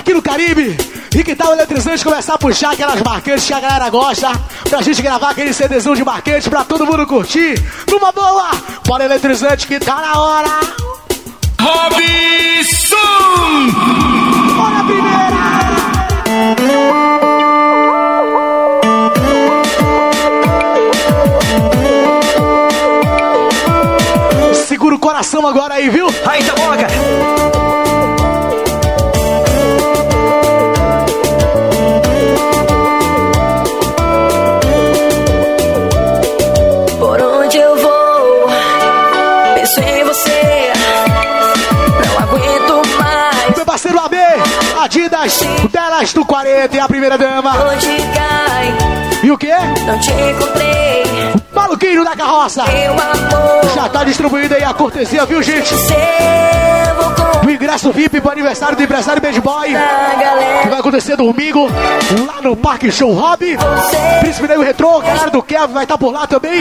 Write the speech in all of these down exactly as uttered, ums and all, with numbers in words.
aqui no Caribe. E que tal o eletrizante começar a puxar aquelas marcantes que a galera gosta, pra gente gravar aquele CDzão de marcante pra todo mundo curtir. Numa boa, bora eletrizante que tá na hora. Robson! Bora a primeira! Segura o coração agora aí, viu? Aí, tá bom, cara. Parceiro A B, Adidas, delas do quarenta e a primeira dama. Onde cai? E o quê? Não te encontrei. Maluquinho da carroça. Meu amor. Já tá distribuída aí a cortesia, viu, gente? Com o ingresso V I P pro aniversário do empresário Bad Boy, que vai acontecer domingo, lá no Parque Show Hobby. Príncipe Negro Retrô, galera do Kevin vai estar por lá também.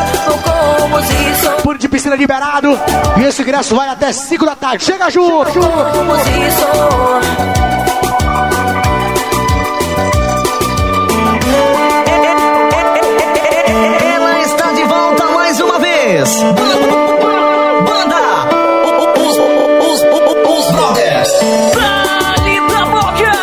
Puro de piscina liberado. E esse ingresso vai até cinco da tarde. Chega junto! Ela está de volta mais uma vez. Banda Os, os, os, os Brothers. Dali da Boca.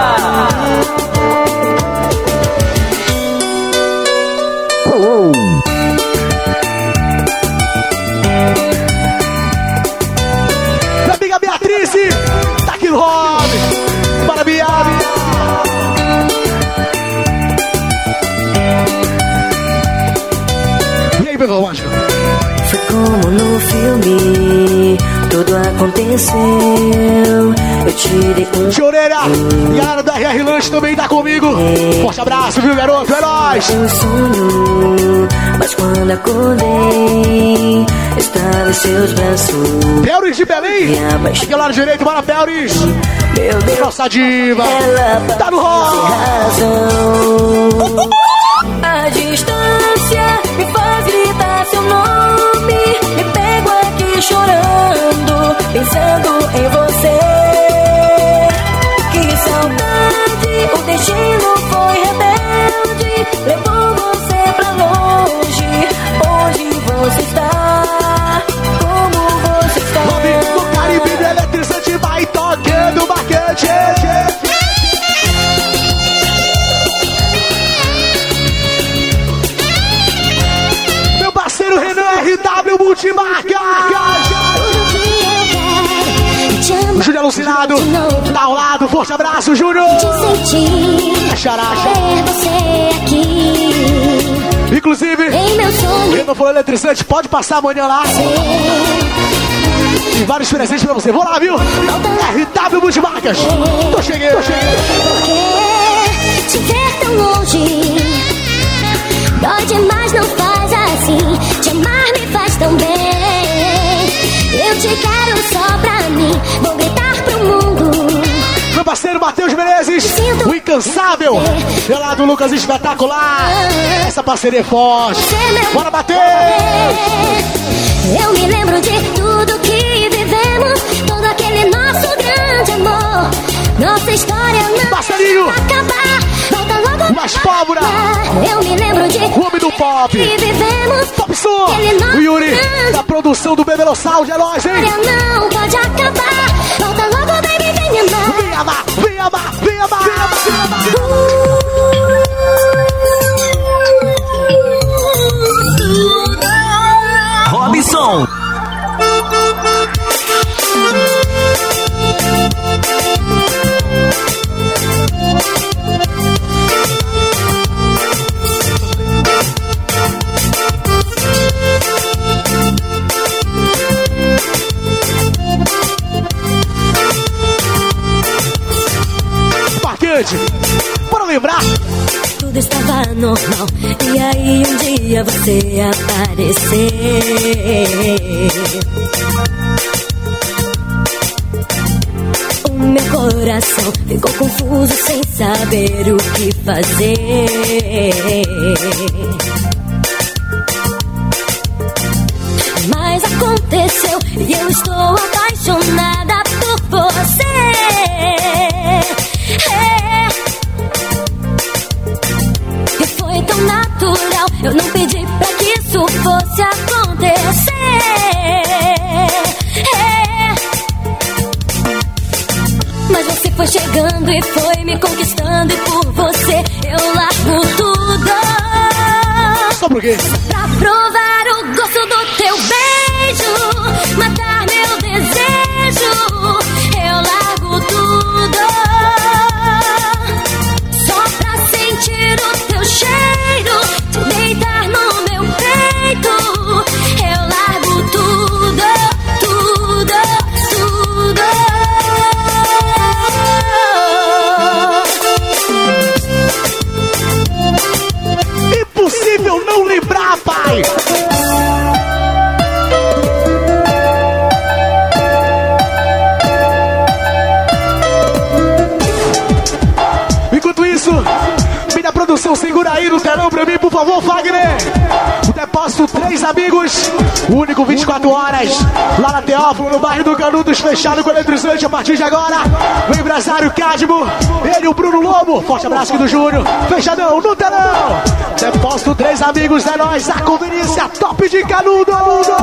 Minha amiga Beatriz, tá aqui no hobby. Para Bia. E aí, Bebel Mágico? Foi como no filme, tudo aconteceu. Eu tirei um Choreira, e a galera da R R Lanche também tá comigo. Forte abraço, viu, garoto? É nóis. um sonho, mas quando acordei, estava em seus braços. Pelris de Belém, aqui ao lado direito, bora Pelris. Meu Deus, Nossa diva, ela tá no rolo. razão. A distância me faz gritar seu nome. Me pego aqui chorando, pensando em você. Que saudade, o destino foi rebelde. Levou você pra longe. Onde você está? Como você está? Nome do Caribe do eletrizante vai tocando bacante. Meu parceiro Renan R W Multimarca. O Júnior alucinado, tá ao lado, forte abraço, Júnior. Xaraxa. Inclusive, quem não for eletrizante, pode passar amanhã lá. Tem vários presentes pra você. Vou lá, viu? R W Multimarcas. Tô chegando, tô chegando. Porque te ver tão longe dói demais, não faz assim. Te amar me faz tão bem. Eu te quero só pra mim. Vou gritar pro mundo. Meu parceiro Matheus Menezes, o incansável. E lá do Lucas Espetacular. Essa parceria é forte. Bora bater! Eu me lembro de tudo que vivemos, todo aquele nosso grande amor. Nossa história não Parceirinho. vai acabar. Volta logo Mais pólvora. Eu me lembro de O homem do pop. que vivemos, Pop Som. O Yuri, da produção do Bebelo Sound. É nóis, hein? história não pode acabar. Volta logo, baby, vem me amar. Vem amar, vem amar, vem amar, vem amar, vem amar. Robson. Marcante. Bora lembrar. Tudo estava normal, e aí um dia você apareceu. O meu coração ficou confuso sem saber o que fazer. Mas aconteceu e eu estou apaixonada por você. É. E foi tão natural, eu não pedi pra que isso fosse acontecer. É. Mas você foi chegando e foi me conquistando, e por você eu largo tudo. Só por quê? Pra provar o gosto do teu beijo, matar meu desejo, eu largo tudo. Só pra sentir o teu cheiro, te deitar no meu peito, eu largo tudo, tudo, tudo. Impossível não lembrar, pai! Enquanto isso, minha produção, segura aí no telão pra mim, por favor, Fagner! O depósito Três Amigos, o único vinte e quatro horas, lá na Teófilo, no bairro do Canudos, fechado com eletrizante a partir de agora. O empresário Cadmo, ele e o Bruno Lobo. Forte abraço aqui do Júnior, fechadão no telão. Depósito Três Amigos, é nóis, a conveniência top de Canudos.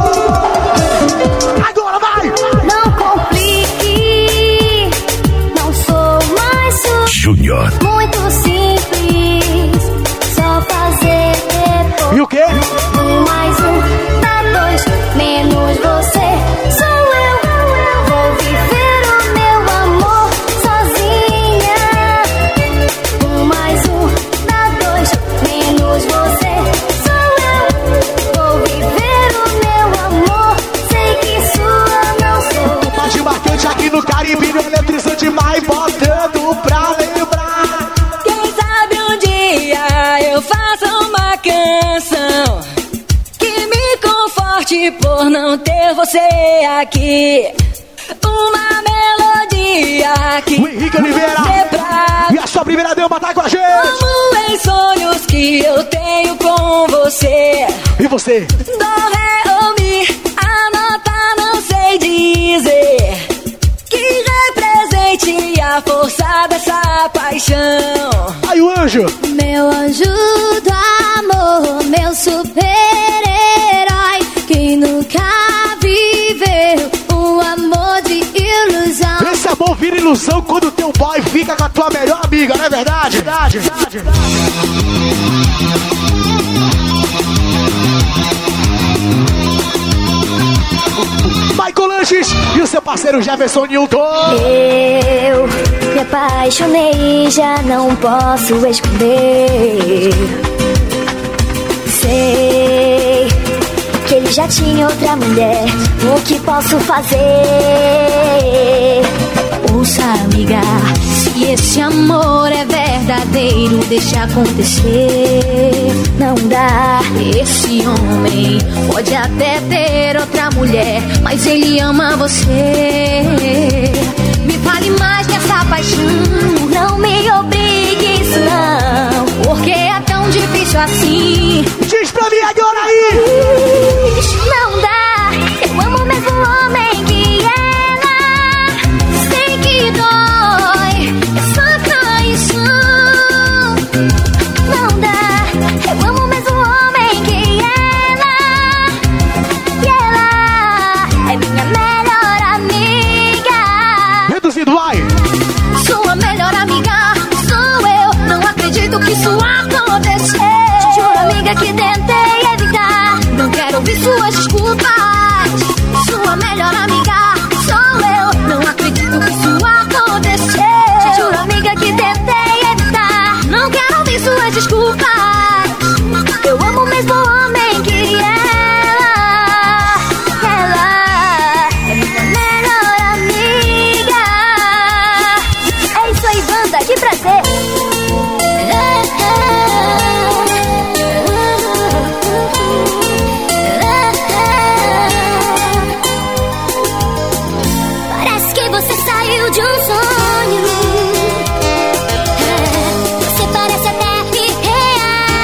Agora vai! Não complique, não sou mais su... Júnior. Muito simples, só fazer depois. E o quê? Um mais um dá dois, menos você sou eu. Vou viver o meu amor sozinha. Um mais um dá dois, menos você sou eu. Vou viver o meu amor, sei que sua não sou. Mais marcante aqui no Caribe, no eletrizante, mais botando pra lembrar. Quem sabe um dia eu faço uma canção que me conforte por não ter você aqui. Uma melodia que O Henrique Oliveira e a sua primeira dama tá com a gente. como em sonhos que eu tenho com você. E você? Dó, ré ou mi, a nota não sei dizer, que represente a força dessa paixão. Aí o anjo. Meu anjo do amor, meu super-herói, que nunca viveu um amor de ilusão. Esse amor vira ilusão quando teu boy fica com a tua melhor amiga, não é verdade? Verdade, verdade. Michael Lanches e o seu parceiro Jefferson Newton. Eu me apaixonei, já não posso esconder. Sei que ele já tinha outra mulher, o que posso fazer? Ouça, amiga, se esse amor é verdadeiro, deixa acontecer. Não dá, esse homem pode até ter outra mulher, mas ele ama você. Me fale mais dessa paixão, não me obrigue isso não, porque é tão difícil assim. Diz pra mim agora aí. Não dá, eu amo o mesmo homem que ela. Sei que dói essa traição. Não dá, eu amo o mesmo homem que ela. E ela é minha melhor amiga. Reduzido, vai. Sua melhor amiga sou eu. Não acredito que isso aconteceu. Juro, amiga, que tentei evitar. Não quero ouvir suas desculpas. Sua melhor amiga sou eu. Não acredito que isso aconteceu. Juro, amiga, que tentei evitar. Não quero ouvir suas desculpas. Eu amo o mesmo homem que ela. Ela é minha melhor amiga. É isso aí, banda, que prazer. Parece que você saiu de um sonho. Você parece até irreal.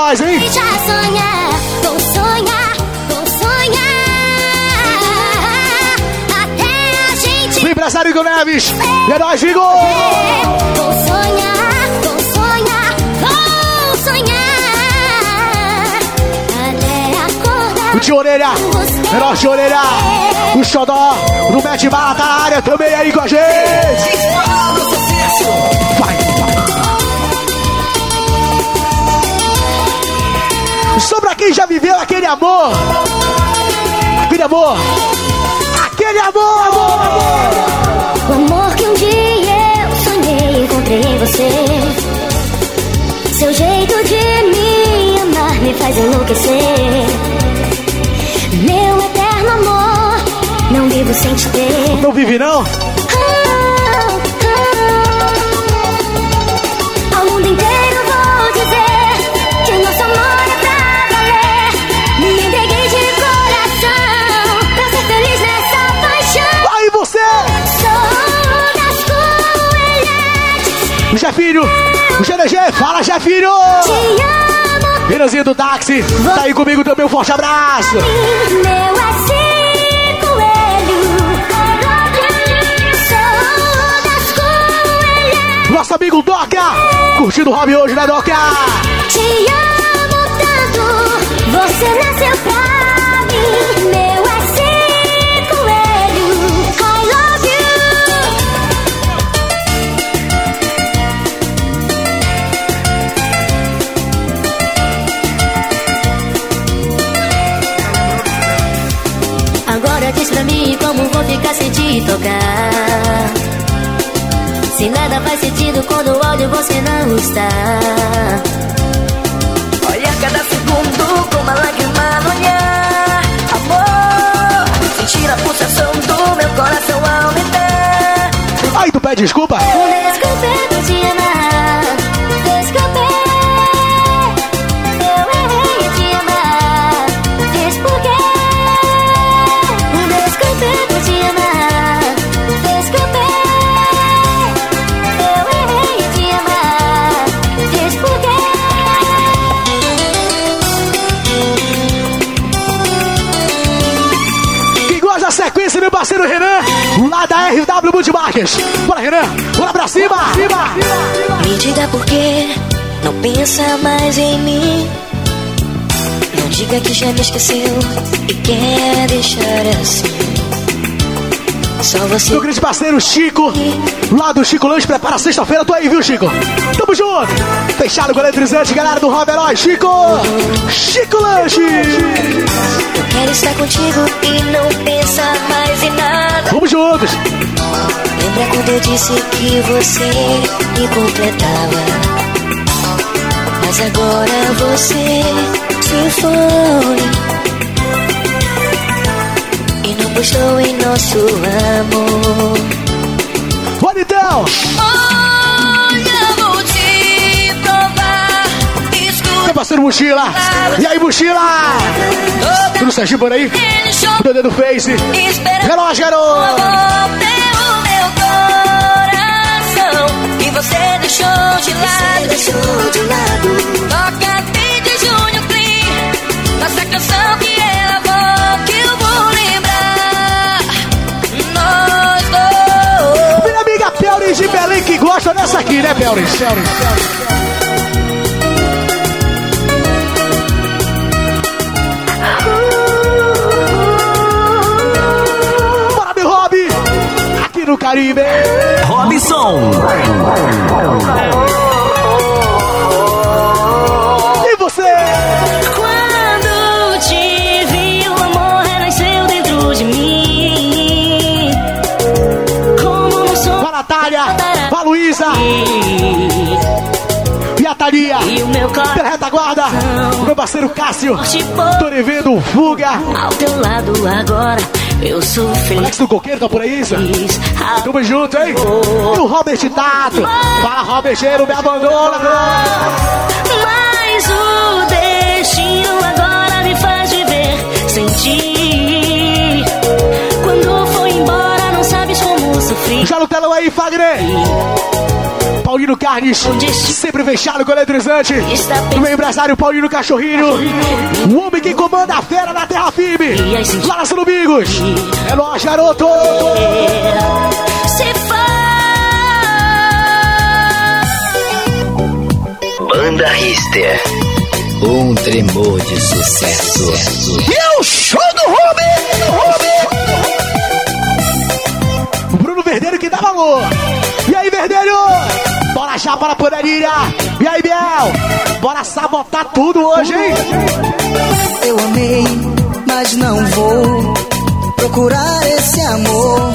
nós, hein? Deixa sonhar, vou sonhar, vou sonhar. Até a gente. O empresário Igor Neves. É nóis, Igor. Vou sonhar, vou sonhar, vou sonhar. Até acordar. O tio Orelha. É nóis, tio Orelha. O xodó do Mete Bala tá na área também aí com a gente. Vai. Só pra quem já viveu aquele amor. Aquele amor. Aquele amor, amor, amor. O amor que um dia eu sonhei, encontrei em você. Seu jeito de me amar me faz enlouquecer. Meu eterno amor, não vivo sem te ter. Não vive não? Ah, ah. Ao mundo inteiro vou dizer que nosso amor é pra valer. Me entreguei de coração pra ser feliz nessa paixão. Aí você! Sou das coelhetes. O Jefinho, o G D G, fala Jefinho! Te amo, Virazinho do táxi, tá aí comigo também, um forte abraço! meu assim coelho. Sou das coelhetes. Nosso amigo Doca, curtindo o hobby hoje, né, Doca? Te amo tanto, você nasceu pra mim. Meu assim coelho. I love you. Agora diz pra mim como vou ficar sem te tocar. Se nada faz sentido quando o áudio você não está. Olha cada segundo com uma lágrima no olhar. Amor, sentir a pulsação do meu coração aumentar. Aí tu pede desculpa? Desculpe por te amar. Desculpe, eu errei em te amar. Diz por quê. Desculpe por te amar. Desculpe, eu errei em te amar. Diz por quê. Quem gosta da sequência, meu parceiro Renan, lá da R W Multimarcas. Bora, Renan, bora pra cima! cima. Me diga por que não pensa mais em mim. Não diga que já me esqueceu e quer deixar assim. Só você. Meu grande parceiro Chico, lá do Chico Lanche, prepara sexta-feira, tô aí, viu, Chico? Tamo junto! Fechado com o eletrizante, galera do Rob Herói, Chico! Chico Lanche! Eu quero estar contigo e não pensar mais em nada. Vamos juntos! Lembra quando eu disse que você me completava? Mas agora você se foi e não postou em nosso amor. Bora então! Olha, vou te provar. Escuta. Meu parceiro Mochila! E aí, Mochila? Tudo certinho por aí? O dedo do Face! Relógio, garoto! E você deixou de lado, deixou de lado. Toca trinta de junho, clean. Nossa canção que ela voa, que eu vou lembrar. Nós dois. Minha amiga Pelris de Belém que gosta dessa aqui, né, Pelris? Pelris. Bora, meu hobby! Aqui no Caribe! Robson. E você? Quando te vi, o amor renasceu dentro de mim. Como um som. Com a Natália, com a Luísa e a Thalia. E o meu Pela coração retaguarda, o meu parceiro Cássio. forte por Tô devendo fuga. ao teu lado agora. Eu sou feliz. Alex do Coqueiro, tá por aí, isso? Tamo junto, hein? E o Robert Tato. Fala, Roberteiro, me abandona. Mas o destino agora me faz viver sem ti. Quando foi embora, não sabes como sofri. Já no telão aí, Fagner. Paulino Carnes, sempre fechado com eletrizante. O meu empresário Paulino Cachorrinho, o homem que comanda a fera na terra firme. Lá nas Domingos. É nóis, garoto. Se Banda Rister. Um tremor de sucesso. E é o show do Rubi! O Bruno Verdelho que dá valor. E aí, Verdelho? Bora já para a panelinha. E aí, Biel? Bora sabotar tudo hoje, hein? Eu amei, mas não vou procurar esse amor.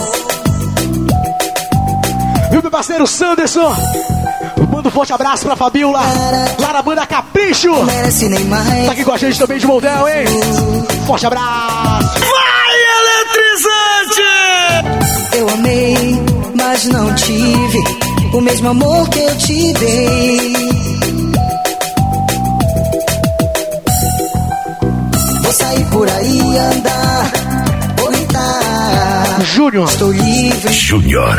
E o meu parceiro Sanderson. Manda um forte abraço pra Fabiola. Lá na banda Capricho. Merece nem mais. Tá aqui com a gente também de moldão, hein? Forte abraço. Vai, eletrizante! Eu amei, mas não tive o mesmo amor que eu te dei. Vou sair por aí, andar, orientar. Júnior. Estou livre. Júnior.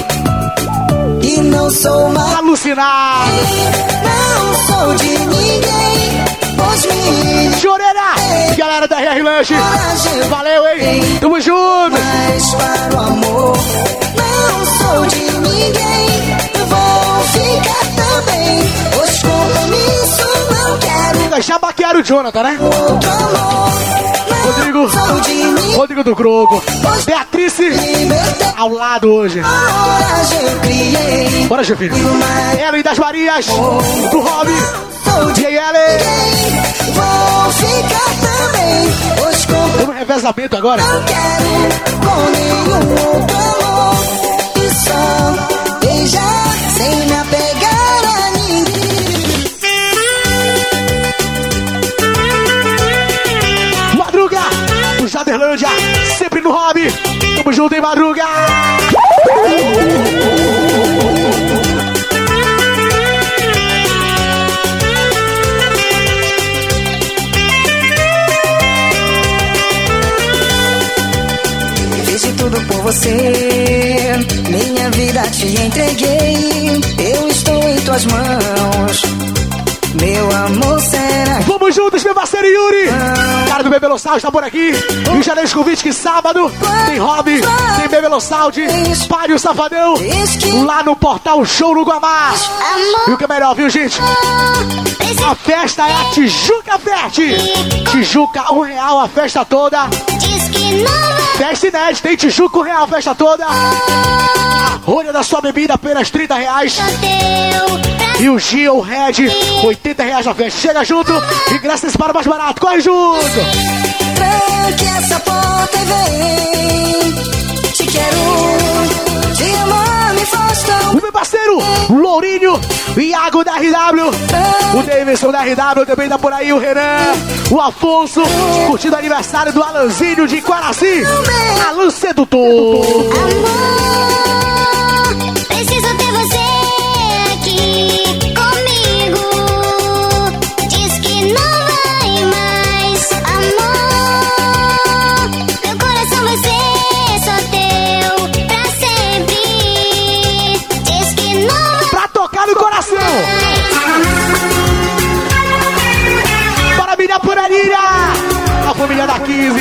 E não sou mais. Alucinar. Não sou de ninguém. Pois me. Choreira. Galera da R R Lanche. Valeu, hein? Tamo junto. Mas para o amor, não sou de ninguém. Vou ficar também. Pois compromisso não quero. Já baquearam o Jonathan, né? Outro amor. Rodrigo. Sou de ninguém. Rodrigo do Croco. Beatriz ao lado hoje. Eu criei. Bora, filho. Ellen das Marias. Do Rob. Sou E aí, Ellen? Vou ficar também. Pois compromisso Temos um revezamento agora. não quero com nenhum outro amor. E só beijar sem me apegar a ninguém. Madruga. Do Jaderlândia. Sempre no Rob. Tamo junto, hein, Madruga? Fiz de tudo por você, minha vida te entreguei. Eu estou em tuas mãos, meu amor será. Vamos juntos, meu parceiro Yuri. Cara do Bebê Lossal está por aqui. Rio de Janeiro Convite que sábado tem Hobby, tem Bebê Lossal de Espalhe o Safadão. Lá no Portal Show no Guamá. E o que é melhor, viu, gente? A festa é a Tijuca Fest. Tijuca, um real a festa toda. Festa inédita, tem Tijuca, um real a festa toda. A rolha da sua bebida, apenas trinta reais. E o Gia, o Red, oitenta reais na festa. Chega junto, ingressos para mais barato. Corre junto! Tranque essa porta e vem. Te quero, te amar me faz tão. O meu parceiro, Lourinho, Iago da R W. O Davidson da R W também tá por aí. O Renan, o Afonso, curtindo o aniversário do Alanzinho de Quaraci. Alan Sedutor. Amor, preciso ter você aqui comigo. Diz que não vai mais, amor. Meu coração vai ser só teu pra sempre. Diz que não Pra tocar no coração. Para milhar por arilha. A família da quinze.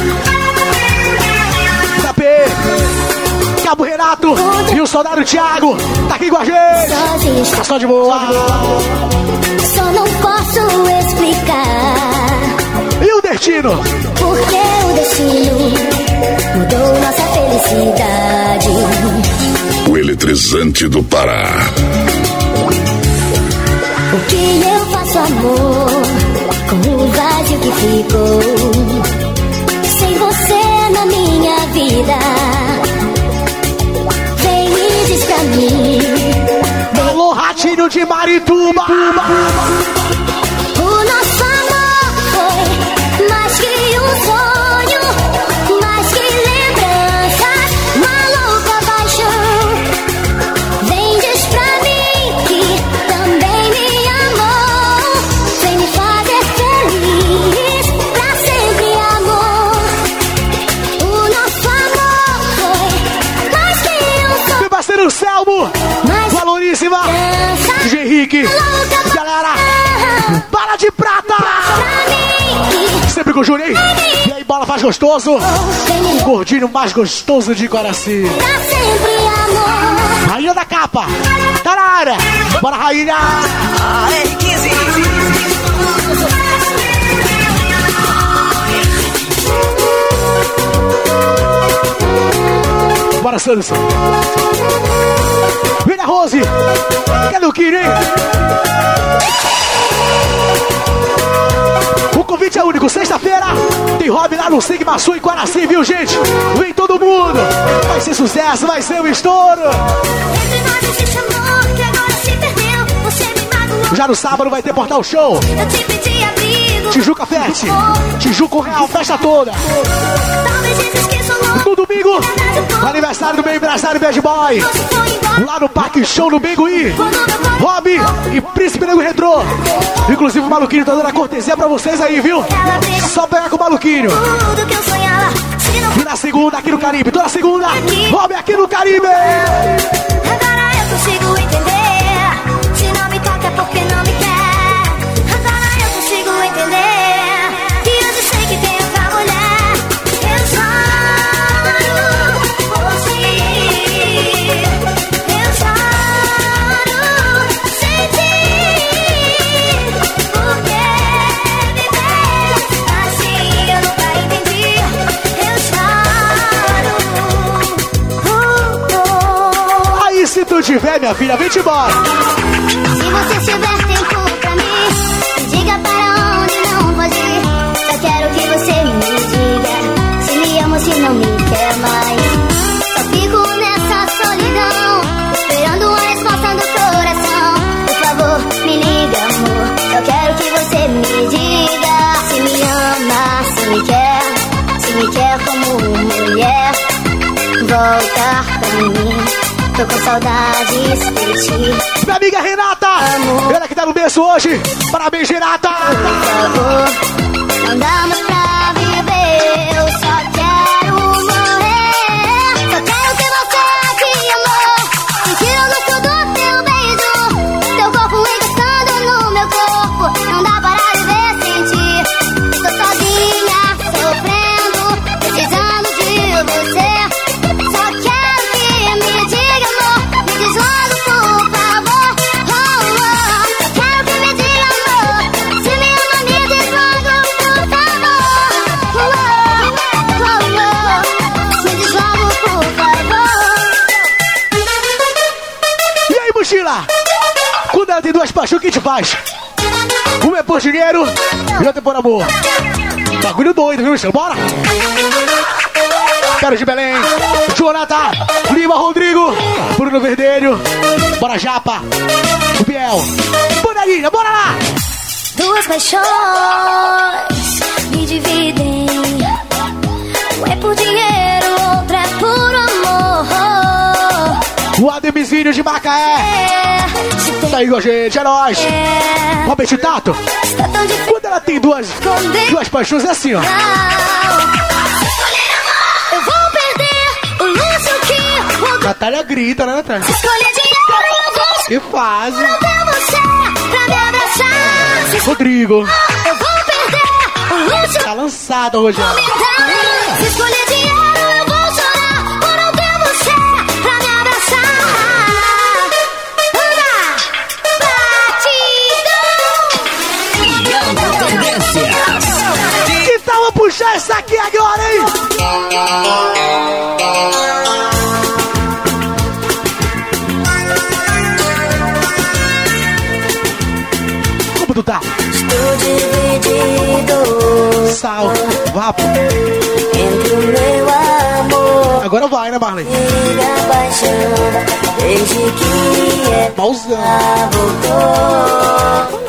Da P. Cabo Renato e o soldado Thiago tá aqui com a gente. existe. Tá só de boa. Só não posso explicar E o destino? porque o destino mudou nossa felicidade. O eletrizante do Pará. O que eu faço, amor, com o vazio que ficou sem você na minha vida? Vem e diz pra mim. Alô, Ratinho de Marituba. O nosso amor foi mais que um sonho, mais que lembranças, uma louca paixão. Vem, diz pra mim que também me amou. Vem me fazer feliz pra sempre, amor. O nosso amor foi mais que um sonho, Meu parceiro Selmo. mais Valoríssima. Henrique. Galera, bala de prata. Sempre com o Juninho. E aí, bola faz gostoso. O gordinho mais gostoso de Guaraci. Rainha da capa. Tá na área. Bora, rainha. R quinze. Bora, Sanderson. Vem a Rose. Cadê o Kiri? O convite é único. Sexta-feira tem hobby lá no Sigma Sul em Guaraci, viu, gente? Vem todo mundo. Vai ser sucesso, vai ser um estouro. Já no sábado vai ter Portal Show. Tijuca Fest. Tijuca Real, festa toda. No domingo, aniversário do meu empresário Bad Boy. Lá no Parque Show no Bengui. Rob e Príncipe Nego Retrô. Inclusive o Maluquinho tá dando a cortesia pra vocês aí, viu? Só pegar com o Maluquinho. E na segunda aqui no Caribe. Toda segunda, Rob aqui no Caribe. Agora eu consigo entender. Se não me toca é porque não me quer. Agora eu consigo entender. E eu já sei que tem outra mulher. Eu choro por ti. Eu choro sem ti. Porque viver assim eu nunca entendi. Eu choro. Aí se tu tiver, minha filha, vem-te embora. Se você tiver tempo pra mim, me diga para onde não pode ir. Só quero que você me diga se me ama ou se não me quer mais. Só fico nessa solidão, esperando a resposta do coração. Por favor, me liga, amor. Só quero que você me diga se me ama, se me quer, se me quer como mulher. Volta pra mim. Tô com saudades de ti. Minha amiga Renata, Amor. ela que tá no berço hoje. Parabéns, Renata. Por favor, não dá mais pra viver. Eu só quero morrer. Só quero ter você aqui, amor. Sentir o luto do teu beijo. Teu corpo encostando no meu corpo. Não dá para viver sem ti. Tô sozinha, sofrendo, precisando de você. Só quero que me diga, amor. Me diz logo, por favor. Oh, oh. Só quero que me diga, amor. Se me ama, me diz logo, por favor. Oh, oh. Oh, oh. Me diz logo, por favor. E aí, mochila? Quando ela tem duas paixões, o que te faz? Uma é por dinheiro e outra é por amor. Bagulho doido, viu, Michel? Bora! Quero de Belém, Jonathan, Lima, Rodrigo, Bruno Verdelho, bora Japa, o Biel, Bonalinha, bora lá! Duas paixões me dividem. Um é por dinheiro, outra é por amor. O Ademizinho de Macaé, É, se tem tá aí com a gente, é nóis! é, Robert Tato, está tão difícil quando ela tem duas, esconder. duas paixões, é assim, ó. Eu vou perder o luxo que vou Natália grita, né, Natália? escolher dinheiro. Eu vou Que fase? ter você pra me abraçar. Se Rodrigo, eu vou perder o luxo tá lançado, Rogério. me dá. Se escolher dinheiro, eu vou chorar por não ter você pra me abraçar. Anda, batidão. Tendências. Que tal eu puxar essa aqui agora, hein? Como tu tá? Estou dividido Sal, vapo. entre o meu amor Agora vai, né, Marley? e a paixão. Desde que Mauzão. ela voltou,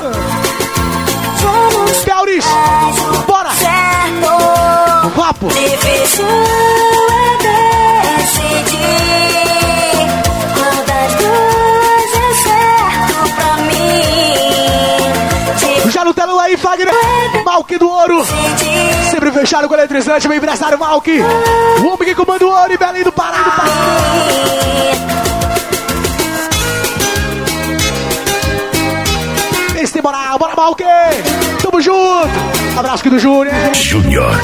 fomos Belris, bora! certo. Vapo. Difícil é decidir qual das duas é certo pra mim. Já no telão aí, Fagner. Malk do Ouro. Decidir Sempre fechado com o eletrizante, meu empresário Malk. O homem que comanda o Ouro e Belém do Pará. bora Malque! Tamo junto! Abraço aqui do Júnior. Júnior.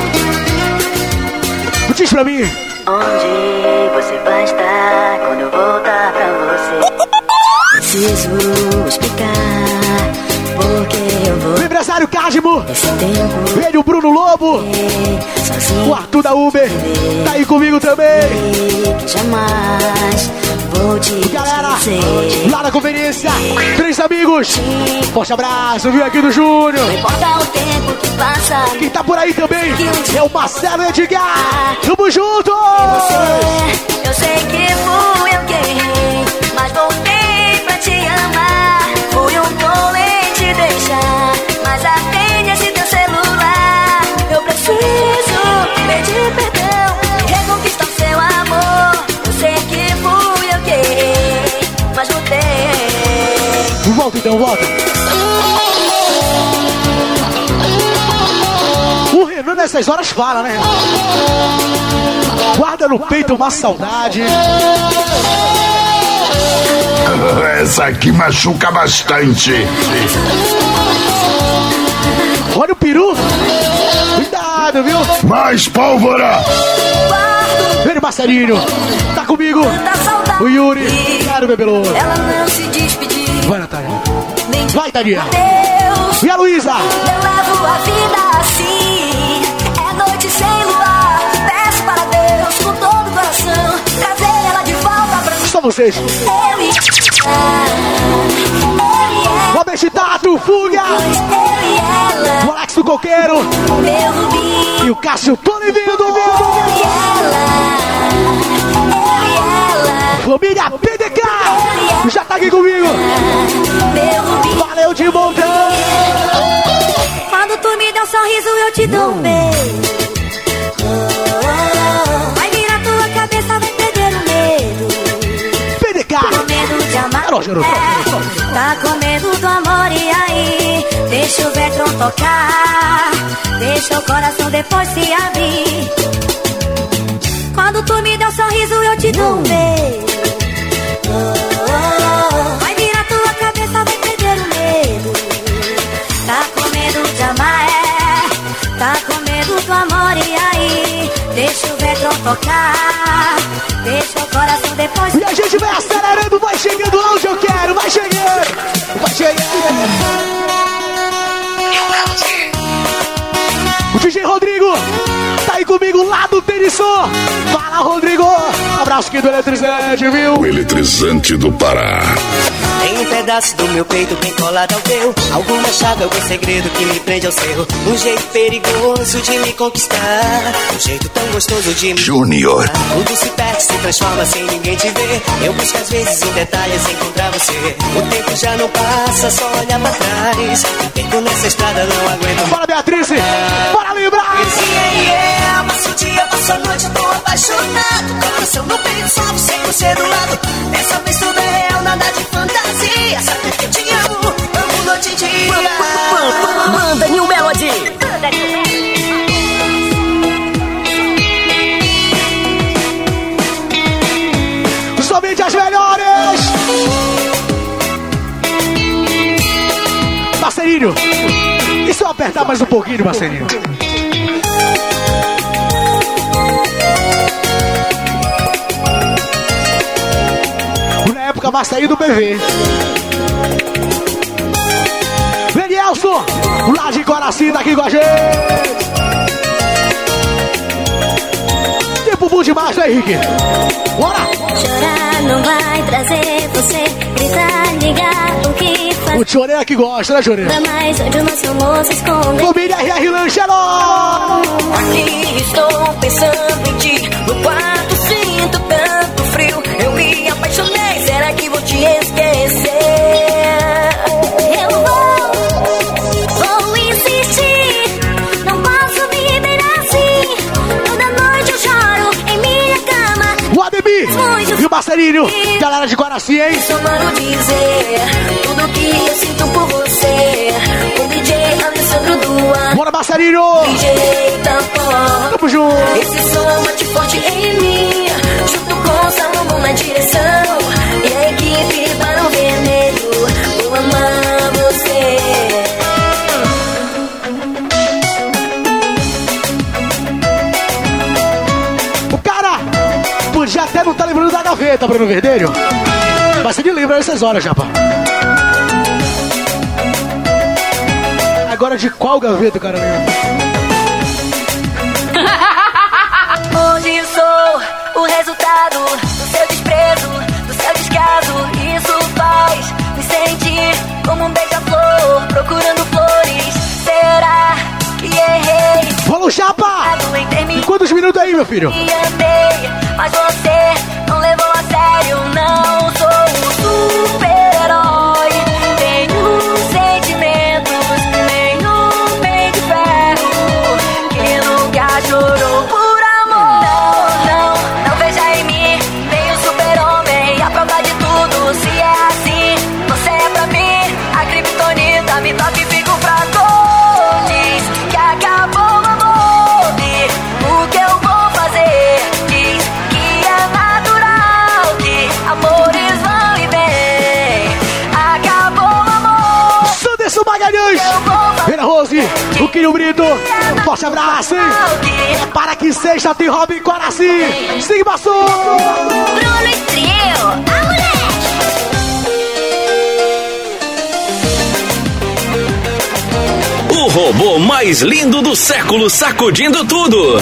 Diz pra mim. Onde você vai estar quando eu voltar pra você? Preciso explicar porque eu vou. O empresário Cásimo. Esse tempo. Ele, o Bruno Lobo. Sozinho. O Arthur da Uber. Tá aí comigo também. Que jamais vou te Galera, esquecer. lá na conferência. Três amigos. Forte abraço, viu aqui do Júnior. Não importa o tempo que passa. Quem tá por aí também é o Marcelo Edgar. Tamo junto! Você, eu sei que fui eu quem errei, mas voltei pra te amar. Fui um tolo em te deixar, mas atende esse teu celular. Eu preciso pedir perdão e reconquistar seu amor. Eu sei que fui eu quem errei, mas voltei. Volta então, volta. O Renan nessas horas fala, né? Guarda no peito uma saudade. Essa aqui machuca bastante. Olha o peru. Cuidado, viu? Mais pólvora. Vem, Marcelinho. Tá comigo. O Yuri. Quero, bebelô. Ela não se despediu. Vai, Natália. Vai, Thalia. Deus, E a Luísa? eu levo a vida assim. É noite sem luar. Peço para Deus com todo o coração trazer ela de volta pra mim. Só vocês. Eu e ela, Robert Tato, Fuga. eu e ela, O Alex do Coqueiro. meu rubi. E o Cássio Tolevindo. Eu e ela, eu e ela, Família P D K. Já tá aqui comigo. meu rubi. Valeu de montão. Quando tu me dá um sorriso, eu te dou um beijo. Vai virar tua cabeça, vai perder o medo. P D K. Com medo de amar. Alô, garoto. É, tá com medo do amor, e aí? Deixa o vetro tocar. Deixa o coração depois se abrir. Quando tu me dá um sorriso, eu te dou um beijo. Vai virar tua cabeça, vai perder o medo. Tá com medo de amar, é. Tá com medo do amor, e aí? Deixa o vetro tocar. Deixa o coração depois. E a gente vai acelerando, vai chegando onde eu quero, vai chegando, vai chegando. O D J Rodrigo tá aí comigo lá do Tenisson. Fala, Rodrigo. Abraço aqui do Eletrizante, viu? O eletrizante do Pará. Tem um pedaço do meu peito bem colado ao teu. Alguma chave, algum segredo que me prende ao seu. Um jeito perigoso de me conquistar. Um jeito tão gostoso de me... Júnior. Tudo se perde, se transforma sem ninguém te ver. Eu busco às vezes em detalhes encontrar você. O tempo já não passa, só olha pra trás. Perco nessa estrada, não aguento. Bora, Beatriz. Bora lembrar. Yeah, yeah. Passo o dia, passo a noite, tô apaixonado. Coração no peito, só você por ser do lado. Dessa vez tudo é real, nada de fantasia. Sabe que eu te amo, amo noite e dia. Manda New Melody. Somente as melhores. Marcelinho. E se eu apertar mais um pouquinho, Marcelinho? Na época, Marcelinho do B V. Danielson, lá de Guaraci, tá aqui com a gente. Tempo bom demais, né, Henrique? Bora! Chorar não vai trazer você. Gritar, ligar, o que faz? O Choreira que gosta, né, Choreira? Ainda mais onde o nosso amor se esconde. Família R R Lanchero! Aqui estou pensando em ti. No quarto sinto tanto frio. Eu me apaixonei, será que vou te esquecer? Eu vou, vou insistir. Não posso viver assim. Toda noite eu choro em minha cama. O Ademir e o Marcelinho, galera de Guaraci, hein? Só mando dizer tudo que eu sinto por você. O D J Alessandro Duan, Bora, Marcelinho! D J Tampão. Tamo junto! Esse som bate forte em mim, junto com o Salomão na direção. E a equipe para o vermelho, vou amar você. Bruno Verdelho? Vai ser de livro essas horas, Japa. Agora de qual gaveta, cara? Hoje sou o resultado do seu desprezo, do seu descaso. Isso faz me sentir como um beija-flor procurando flores. Será que errei? Falou, Japa! Quantos minutos aí, meu filho? Me amei, mas você não levou a sério. Não sou um super-herói. Tenho sentimentos, nenhum bem de ferro que nunca chorou por amor. Não, não, não veja em mim nenhum super-homem. A prova de tudo, se é assim, você é pra mim a criptonita. Me toca e fico fraco. Diz que acabou o amor. E o que eu vou fazer? Diz que é natural, que amores vão e vêm. Acabou o amor. Sanderson Magalhães, Vera Rose, o Quinho Brito, forte abraço, hein? Para que seja, tem Robin Coraci, Sig Bassou, Bruno e Trio, a moleque. O robô mais lindo do século, sacudindo tudo.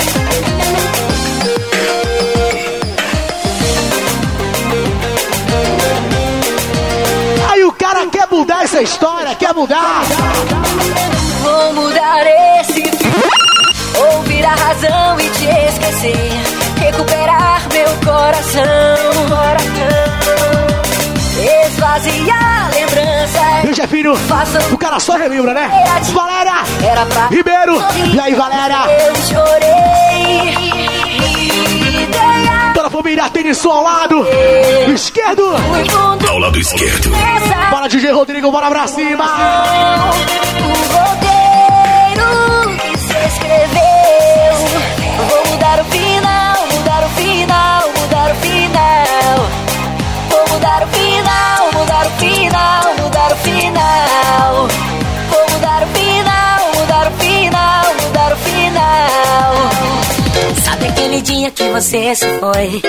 Aí o cara quer mudar essa história, quer mudar. Vou mudar esse ouvir a razão e te esquecer. Recuperar meu coração, coração. Esvaziar lembranças. Meu Jefinho, o cara só relembra, né? Valéria, Era pra Ribeiro, e aí, Valéria? eu chorei. Ideia Toda a família tem som ao lado esquerdo. fui fundo Ao lado esquerdo. nessa Bora, D J Rodrigo, bora pra cima. o roteiro que se escreveu. Vou mudar o final, mudar o final, mudar o final. Vou mudar o final, mudar o final, mudar o final. Vou mudar o final, mudar o final, mudar o final. Sabe aquele dia que você se foi?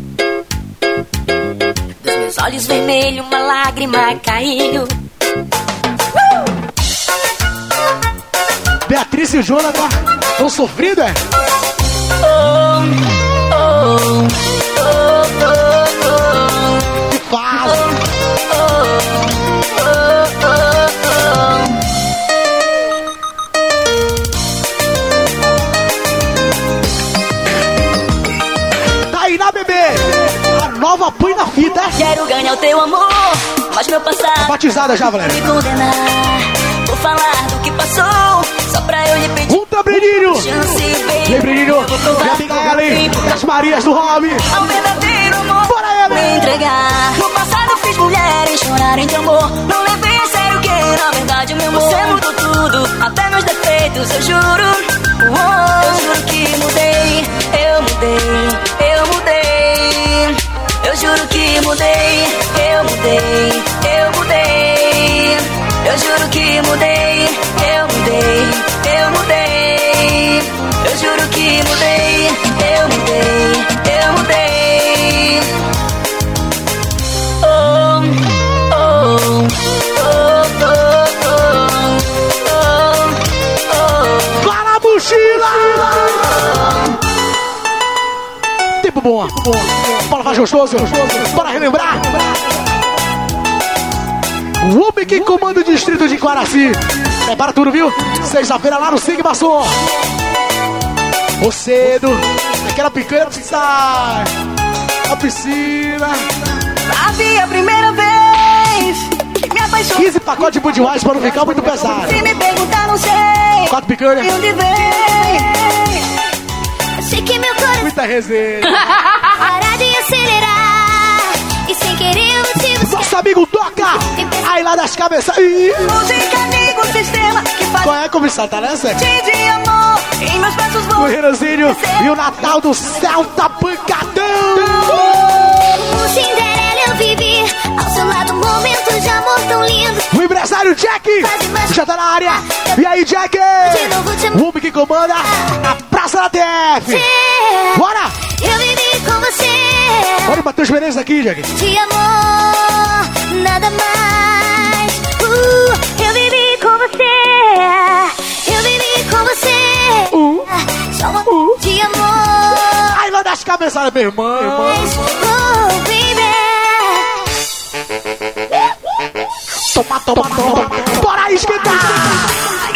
Dos meus olhos vermelhos uma lágrima caiu. Beatriz e o Jonathan estão sofridos, é? Oh, oh, oh, oh, oh. Que faz? Tá aí na bebê, a nova põe na fita, é? Quero ganhar o teu amor, mas meu passado Batizada já, Valéria. me condenar. Vou falar do que passou, só pra eu lhe pedir Um tambrinho. chance, baby. Lebrinho, minha amiga Ellen, as Marias do Hobby. Ao verdadeiro amor, Bora, Ellen. me entregar. No passado fiz mulheres chorarem de amor. Não levei a sério que, na verdade, o meu amor. Você mudou tudo, até meus defeitos, eu juro. Oh, eu juro que mudei, eu mudei, eu mudei. Eu juro que mudei, eu mudei, eu mudei. Eu juro que mudei, eu mudei, eu mudei. Eu juro que mudei, eu mudei, eu mudei. Oh, oh, oh, oh, oh, oh. Para a mochila! Tempo bom, bom. Bora fazer gostoso, bora relembrar. O homem que comanda o distrito de Quaraci. Prepara tudo, viu? Sexta-feira lá no Sig Bassou. Ô cedo, aquela picanha precisa. A piscina. Sabe a primeira vez que me apaixonei. quinze pacotes de Budweiser para não ficar muito pesado. Se me perguntar, não sei Quatro picanha. de onde vem. Sei que meu coração Muita resenha. para de acelerar. E sem querer eu te buscar. Nosso amigo toca. Aí lá das cabeças. Ih. Música, amigo, sistema que faz Qual é, comissário? Tá nessa? de amor. Em meus braços vou O Renanzinho e o Natal do Celta Pancadão. Como Cinderela eu vivi. Ao seu lado momentos de amor tão lindos. O empresário Jack já tá na área. E aí, Jack? O homem que comanda a Praça da T F. Bora! Eu vivi com você. Olha o Matheus Menezes aqui, Jack. De amor, nada mais. Uh, eu vivi com você. Eu vivi com você. Uh, Só um uh. de amor. Ai, lá das cabeçadas, meu irmão. Oh, baby. Toma, toma, toma. Bora esquentar.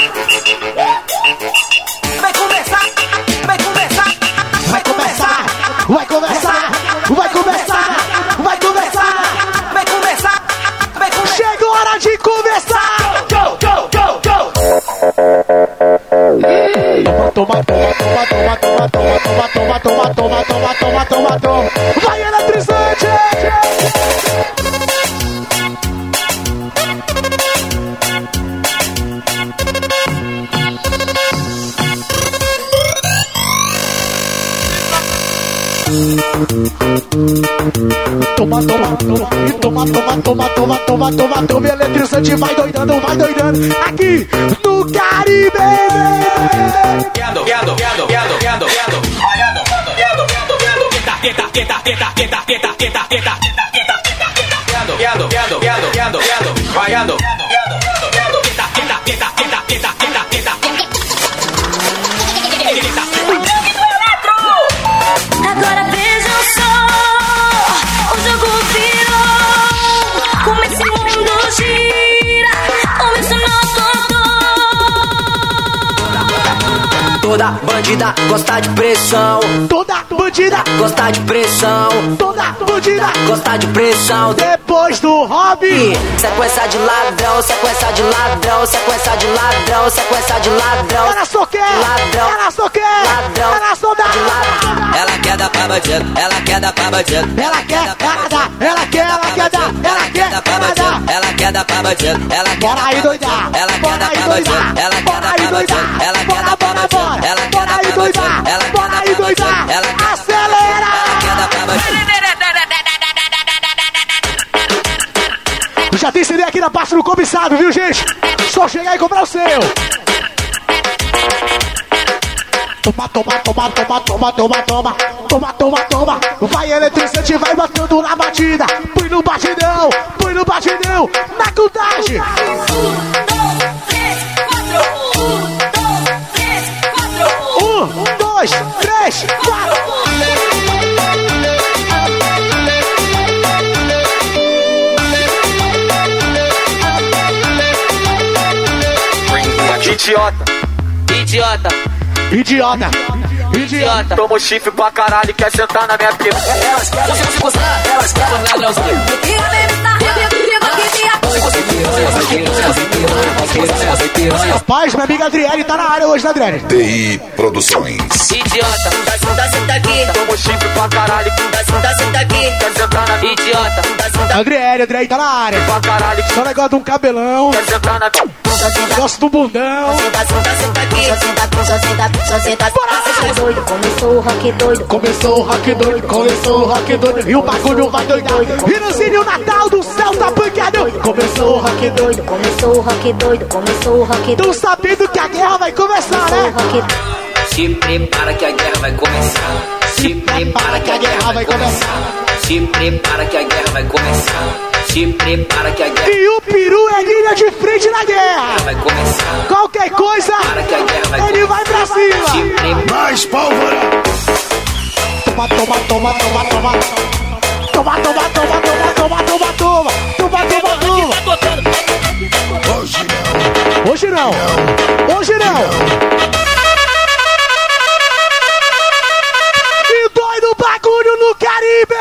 Vai começar, vai começar, Vai começar, vai começar, vai começar, vai começar. vai começar, vai começar. Chegou a hora de conversar. Go, go, go, go. Toma, toma, toma, toma, toma, toma, toma, toma, toma, toma, toma, toma, toma, toma. Vai, eletrizante. Toma, toma, toma, e toma, toma, toma, toma, toma, toma, toma, eletrizante, vai doidando, vai doidando, aqui no Caribe. Viado, viado, viado, viado, viado, viado. Viado, viado, viado, viado. Teta, teta, teta, teta, teta, teta, teta, teta, teta, teta. Viado, viado, viado, viado, viado, viado. Viado, viado, viado, viado. Teta, teta, teta, teta, teta, teta, teta. Agora vejam só, o jogo virou. Como esse mundo gira, como isso não contou. Toda bandida gosta de pressão. Toda bandida, Gosta de pressão. toda bandida, Gosta de pressão. depois do hobby. Sequência de ladrão, sequência de ladrão, sequência de ladrão, sequência de ladrão. Ela só quer, Ladrão. ela só quer, Ladrão. ela só dá. Ela quer dar pra bandido, ela quer dar pra bandido. Ela quer, ela dá, ela quer, ela quer dar, ela quer, ela dá. Ela quer dar pra bandido, ela quer Bora aí doidar, ela quer bora dar aí pra doidar, bandido, ela quer bora dar aí pra doidar, bandido, ela quer bora, dar pra bora, bora, bandido, ela quer bora dar aí pra doidar, bandido, ela quer bora dar aí pra doidar, bandido, ela quer acelera. ela quer dar pra bandido. Já tem C D aqui na parte do cobiçado, viu, gente? Só chegar e comprar o seu. Toma, toma, toma, toma, toma, toma, toma, toma, toma, toma. Vai eletrizante, vai batendo na batida. Põe no batidão, põe no batidão, na contagem. Um, dois, três, quatro. Idiota, idiota, Idiota, idiota. Tomou chifre pra caralho e quer sentar na minha pica. Elas querem, elas querem, elas querem. Rapaz, minha amiga Adriele tá na área hoje, né, Adriele? T I Produções. Idiota, senta, senta aqui. Tomou chifre pra caralho, senta, senta aqui. Quer sentar na idiota, senta Adriele, Adriele tá na área. pra caralho. Só negócio de um cabelão, Quer sentar na negócio do bundão. Bora! Doido, começou o rock doido. Começou o rock doido, começou o rock doido. E o bagulho vai doidar. Inuzinho, o Natal do céu tá pancado. Começou o rock doido. Começou o rock doido, começou o rock doido. Tão sabendo que a guerra vai começar, né? Se prepara que a guerra vai começar. Se prepara que a guerra vai começar. Se prepara que a guerra vai começar. Se prepara que a guerra E o peru é linha de frente na guerra. vai começar. Qualquer coisa, Para que a guerra vai ele vai pra Se cima. prepara. Mais pólvora. Toma, toma, toma, toma, toma. Toma, toma, toma, toma, toma, toma, toma. Toma, toma, toma. Hoje não. Hoje não. Hoje não. E doido bagulho no Caribe.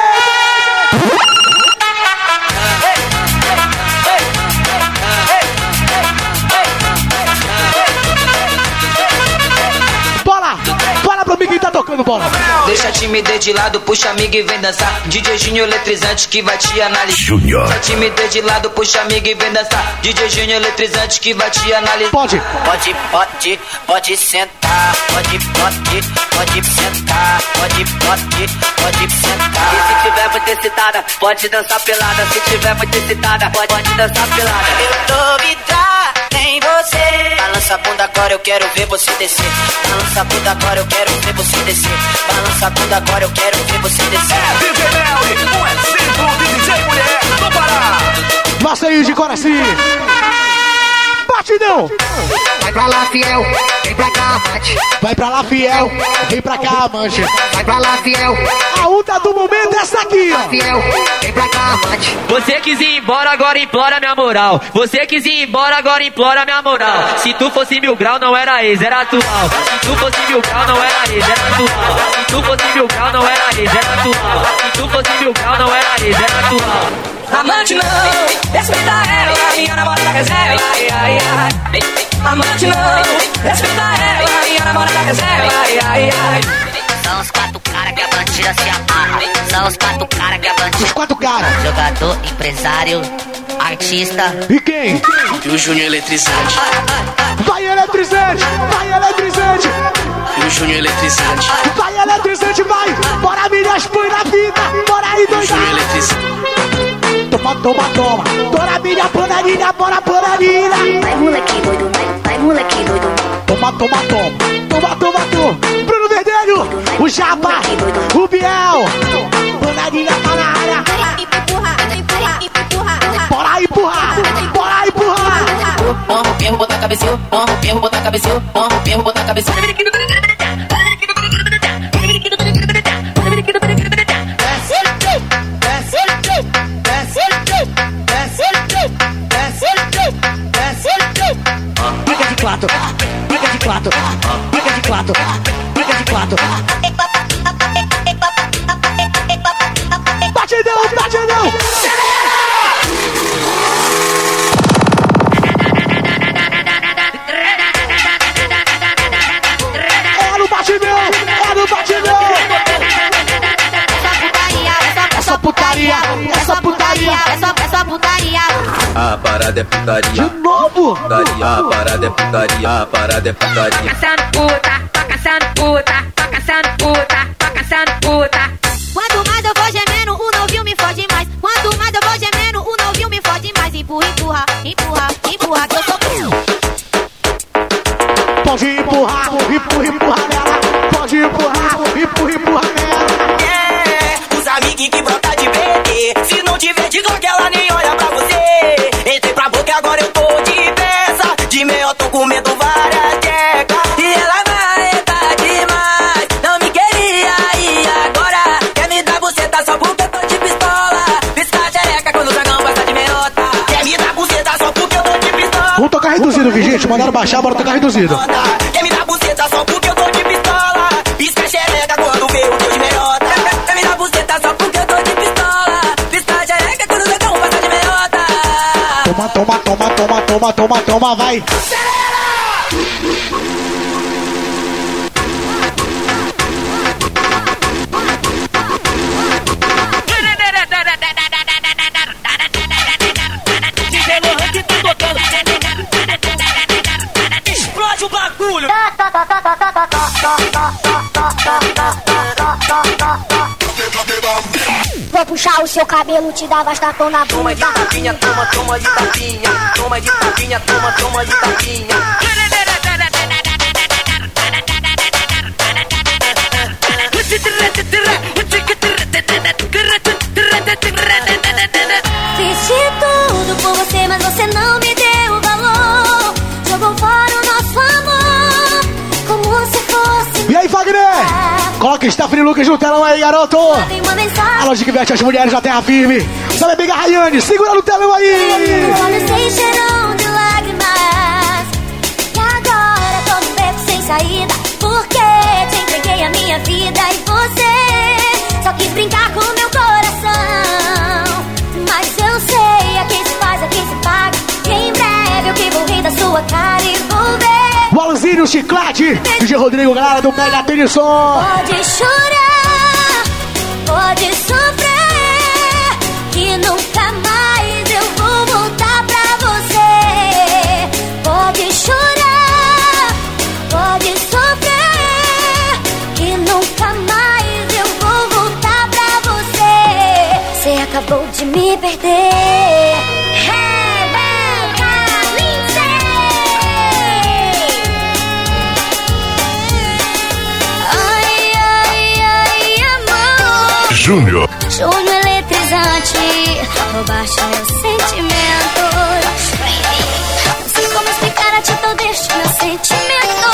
Bola, bola pro Miguel, tá tocando bola. Deixa a timidez de lado, puxa amigo e vem dançar. D J Júnior eletrizante que vai te analisar. Júnior. Deixa a timidez de lado, puxa amigo e vem dançar. D J Júnior eletrizante que vai te analisar. Pode. Pode, pode, pode sentar. Pode, pode, pode sentar. Pode, pode, pode sentar. E se tiver muito excitada, pode dançar pelada. Se tiver muito excitada, pode, pode dançar pelada. Eu tô vidrada em você. Balança a bunda agora, eu quero ver você descer. Balança a bunda agora, eu quero ver você descer. Balança a bunda agora, eu quero ver você descer. É D J Melly, um exemplo de D J mulher do Pará. Nossa aí de Coraci. Batidão. Vai pra lá, fiel, vem pra cá, mate. Vai pra lá, fiel, vem pra cá, manche. Vai pra lá, fiel, A luta do momento é essa aqui, ó. fiel, vem pra cá, mate. Você quis ir embora, agora implora minha moral. Você quis ir embora, agora implora minha moral. Se tu fosse mil grau, não era ex, era atual. Se tu fosse mil grau, não era ex, era atual. Se tu fosse mil grau, não era ex, era atual. Se tu fosse mil grau, não era ex, era atual. Amante não, respeita ela, minha namorada reserva. Ai, ai, ai. Amante não, respeita ela, minha namorada reserva. Ai, ai, ai. São os quatro caras que a bandida se amarra. São os quatro caras que a bandida. Os quatro caras. Jogador, empresário, artista. E quem? E o Júnior Eletrizante. Vai eletrizante, vai eletrizante. E o Júnior Eletrizante. Vai eletrizante, vai. Bora, milhas, põe na vida. Bora aí, E o Júnior doida. Eletrizante. Toma, toma, toma. Bora, milha, ponarinha, bora, ponarinha. Vai moleque doido, vai, vai moleque doido. Toma, toma, toma. Toma, toma, toma. Bruno Verdelho, o Japa, o Biel. Ponarinha tá na área. Empurra, empurra, empurra. Bora empurrar, bora empurrar. Porra, o perro, botar a cabeça, porra, o perro, botar a cabeça, porra, o perro, botar a cabeça. Briga de quatro, briga de quatro, briga de quatro, briga de quatro. Batidão, batidão. É no batidão, é no batidão. Essa putaria, essa putaria. Essa putaria. A parada é De putaria. novo. Putaria, a parada é putaria. A parada é putaria. Caçando puta, tô caçando puta, tô caçando puta, tô caçando puta. Quanto mais eu vou gemendo, o novinho me fode mais. Quanto mais eu vou gemendo, o novinho me fode mais. Empurra, empurra, empurra, empurra, que eu sou. Pode empurrar, empurra, empurra nela. Pode empurrar, empurra, empurra nela. É, os amiguinhos que brota de B D. Se não tiver de Glock, ela nem olha pra você. Entrei pra boca, agora eu tô de peça. De meio eu tô comendo várias tecas. E ela marreta demais. Não me queria e agora quer me dar buceta só porque eu tô de pistola. Pisca a xereca quando o dragão passa de meiota. Quer me dar buceta só porque eu tô de pistola. Vamos tocar reduzido, viu, gente? Mandaram baixar, bora tocar reduzido. Quer me dar buceta só porque eu tô de pistola. Pisca a xereca quando vê o teu de meiota. Quer me dar buceta só porque eu tô de pistola. Pisca a xereca quando o dragão passa de meiota. Toma, toma, toma, toma, toma, toma, toma, vai. Explode o bagulho. Vou puxar o seu cabelo, te dar bastapão na Toma de bunda. tapinha, toma, toma de tapinha. Toma de tapinha, toma, toma de tapinha. Fiz de tudo por você, mas você não me deu valor. Jogou fora o nosso amor, como se fosse. E aí, Fagner? Coloca Stephanie Lucas no telão aí, garoto. Tem uma mensagem. Alô, de que veste as mulheres da terra firme. Sabe, amiga Rayane, segura no telão aí. Os olhos se encheram de lágrimas. E agora tô no beco sem saída. Porque te entreguei a minha vida e você só quis brincar com meu coração. Mas eu sei a quem se faz, a quem se paga. E em breve eu que vou rir da sua cara e vou ver. O Alzinho, o Chiclete, D J Rodrigo, galera do Mega Tenisson. Pode chorar, pode sofrer, que nunca mais eu vou voltar pra você. Pode chorar, pode sofrer, que nunca mais eu vou voltar pra você. Você acabou de me perder. Rebeca Lindsay. Júnior. Júnior eletrizante, roubaste meus sentimentos. Não sei como explicar a atitude deste meu sentimento.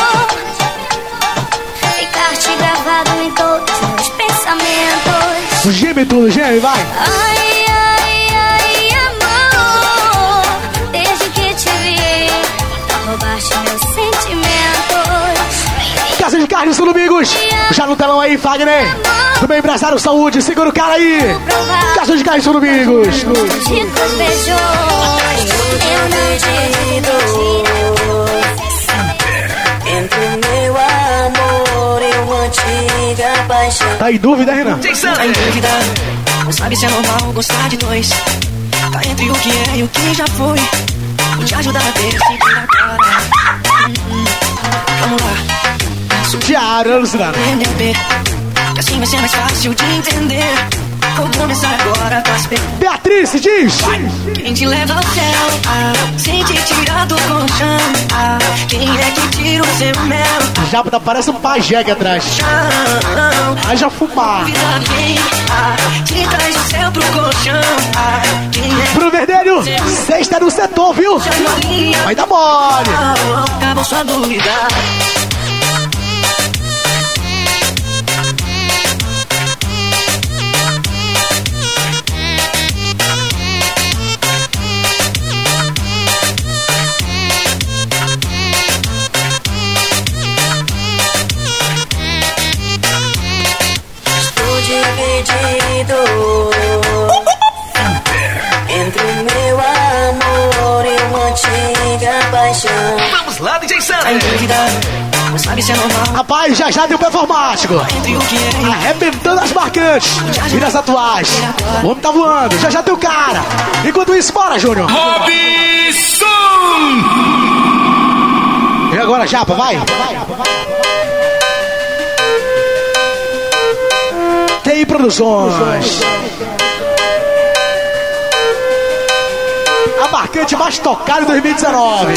Ficar-te gravado em todos os meus pensamentos. Geme tudo, geme, vai. Ai, ai, ai, amor, desde que te vi, roubaste meus sentimentos. Casa de Carnes do Domingos, já no telão aí, Fagner. Do meu empresário Saúde, segura o cara aí. Casa de Carnes do Domingos. De teus beijos, eu não divido. Entre o meu amor e uma antiga paixão. Tá em dúvida, Renan? Tá em dúvida, não sabe se é normal gostar de dois. Tá entre o que é e o que já foi. Vou te ajudar a ver sempre na cara. Hum, hum. Vamos lá. Diário, alucinado. Que assim vai ser mais fácil de entender. Vou começar agora com as perguntas. Beatriz, diz. Quem te leva ao céu? Ah, sem te tirar do colchão. Ah, quem é que tira o seu mel? Já parece um pajé aqui atrás. Haja fumar. Quem ah, te traz o céu pro colchão? Ah, quem é Pro Verdelho, sexta no setor, viu? Vai dar mole. Acabou sua dúvida. Dividido entre o meu amor e uma antiga paixão. Vamos lá, D J Sam. Tá em dúvida, não sabe se é normal. Rapaz, já já deu performático. Entre o que é arrebentando as marcantes e nas atuais. O homem tá voando, já já tem o cara. Enquanto isso, bora, Júnior. Robson! E agora, Japa, vai. T I Produções. A marcante mais tocada em dois mil e dezenove.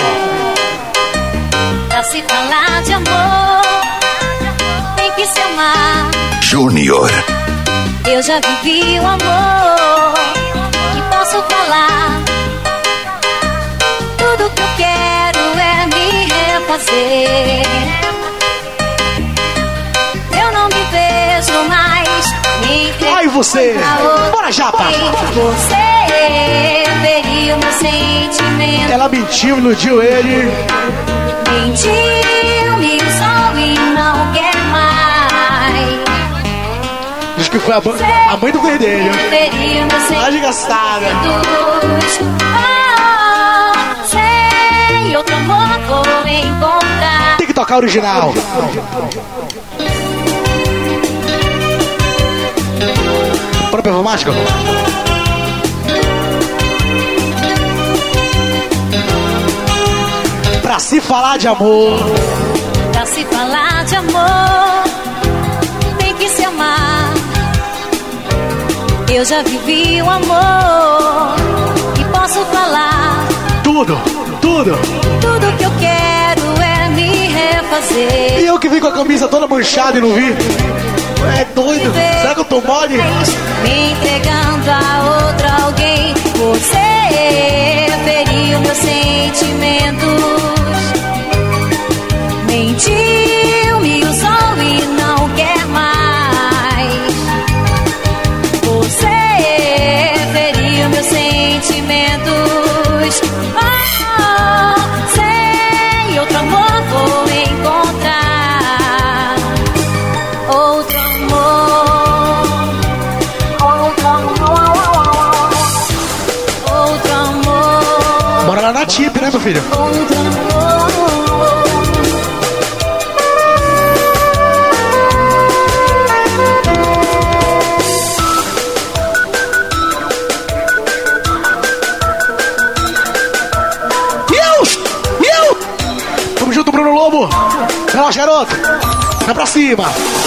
Pra se falar de amor, tem que se amar. Júnior. Eu já vivi o amor e posso falar. Tudo que eu quero é me refazer. Eu não me vejo mais. Ai, você! Bora, Japa! Você feriu meu sentimento. Ela mentiu, iludiu ele. Mentiu, me usou e não quer mais. Diz que foi a, a mãe do Verdelho. Feriu meu sentimento. Tá desgastada. Oh, sei, outro amor vou encontrar. Tem que tocar original. Bora performático? Pra se falar de amor. Pra se falar de amor, tem que se amar. Eu já vivi o amor e posso falar. Tudo, tudo. Tudo que eu quero é me refazer. E eu que vim com a camisa toda manchada e não vi. É doido, será que eu tô mole? Me entregando a outra alguém. Você feriu meus sentimentos. Mentiu, me usou e não quer mais. Você feriu meus sentimentos. Oh, sei, outro amor vou encontrar. Outro amor, outro amor, outro amor. Bora lá na tip, né, meu filho? Outro amor. Tamo junto, Bruno Lobo. Relaxa, garoto. Vai pra cima.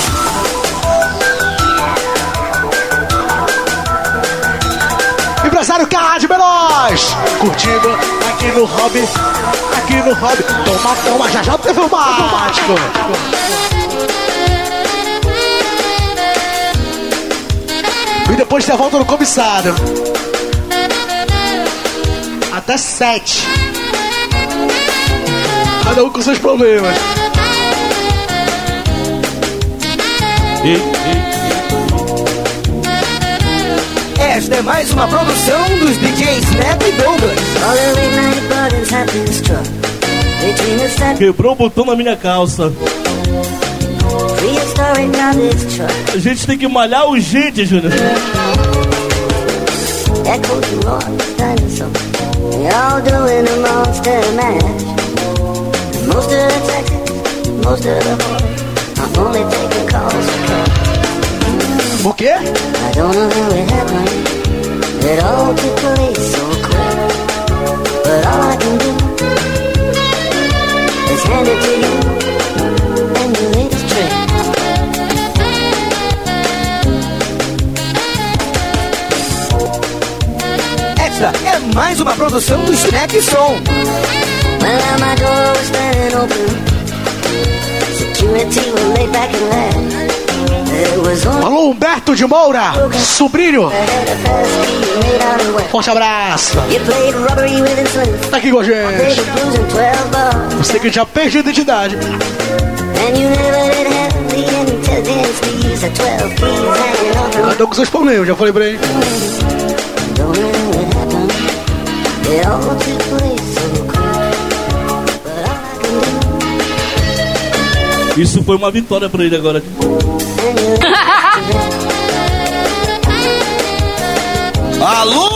Empresário K de Veloz. Curtindo aqui no hobby. Aqui no hobby. Toma, toma, já já performático. E depois você volta no cobiçado. Até sete. Cada um com seus problemas. Ei, ei. Esta é mais uma produção dos D Js Snap e Douglas. Quebrou o botão na minha calça. A gente tem que malhar urgente, Júnior. O quê? I don't know how it happened. It all took place so quick. But all I can do is hand it to you and your latest trick. Extra é mais uma produção do Snap Som. Well, now my door was standing open. Security was laid back and laughed. Alô, Humberto de Moura, sobrinho. Forte abraço. Tá aqui com a gente. Você que já perdeu a identidade. Cada um com seus problemas, já falei pra ele. Isso foi uma vitória pra ele agora. Alô,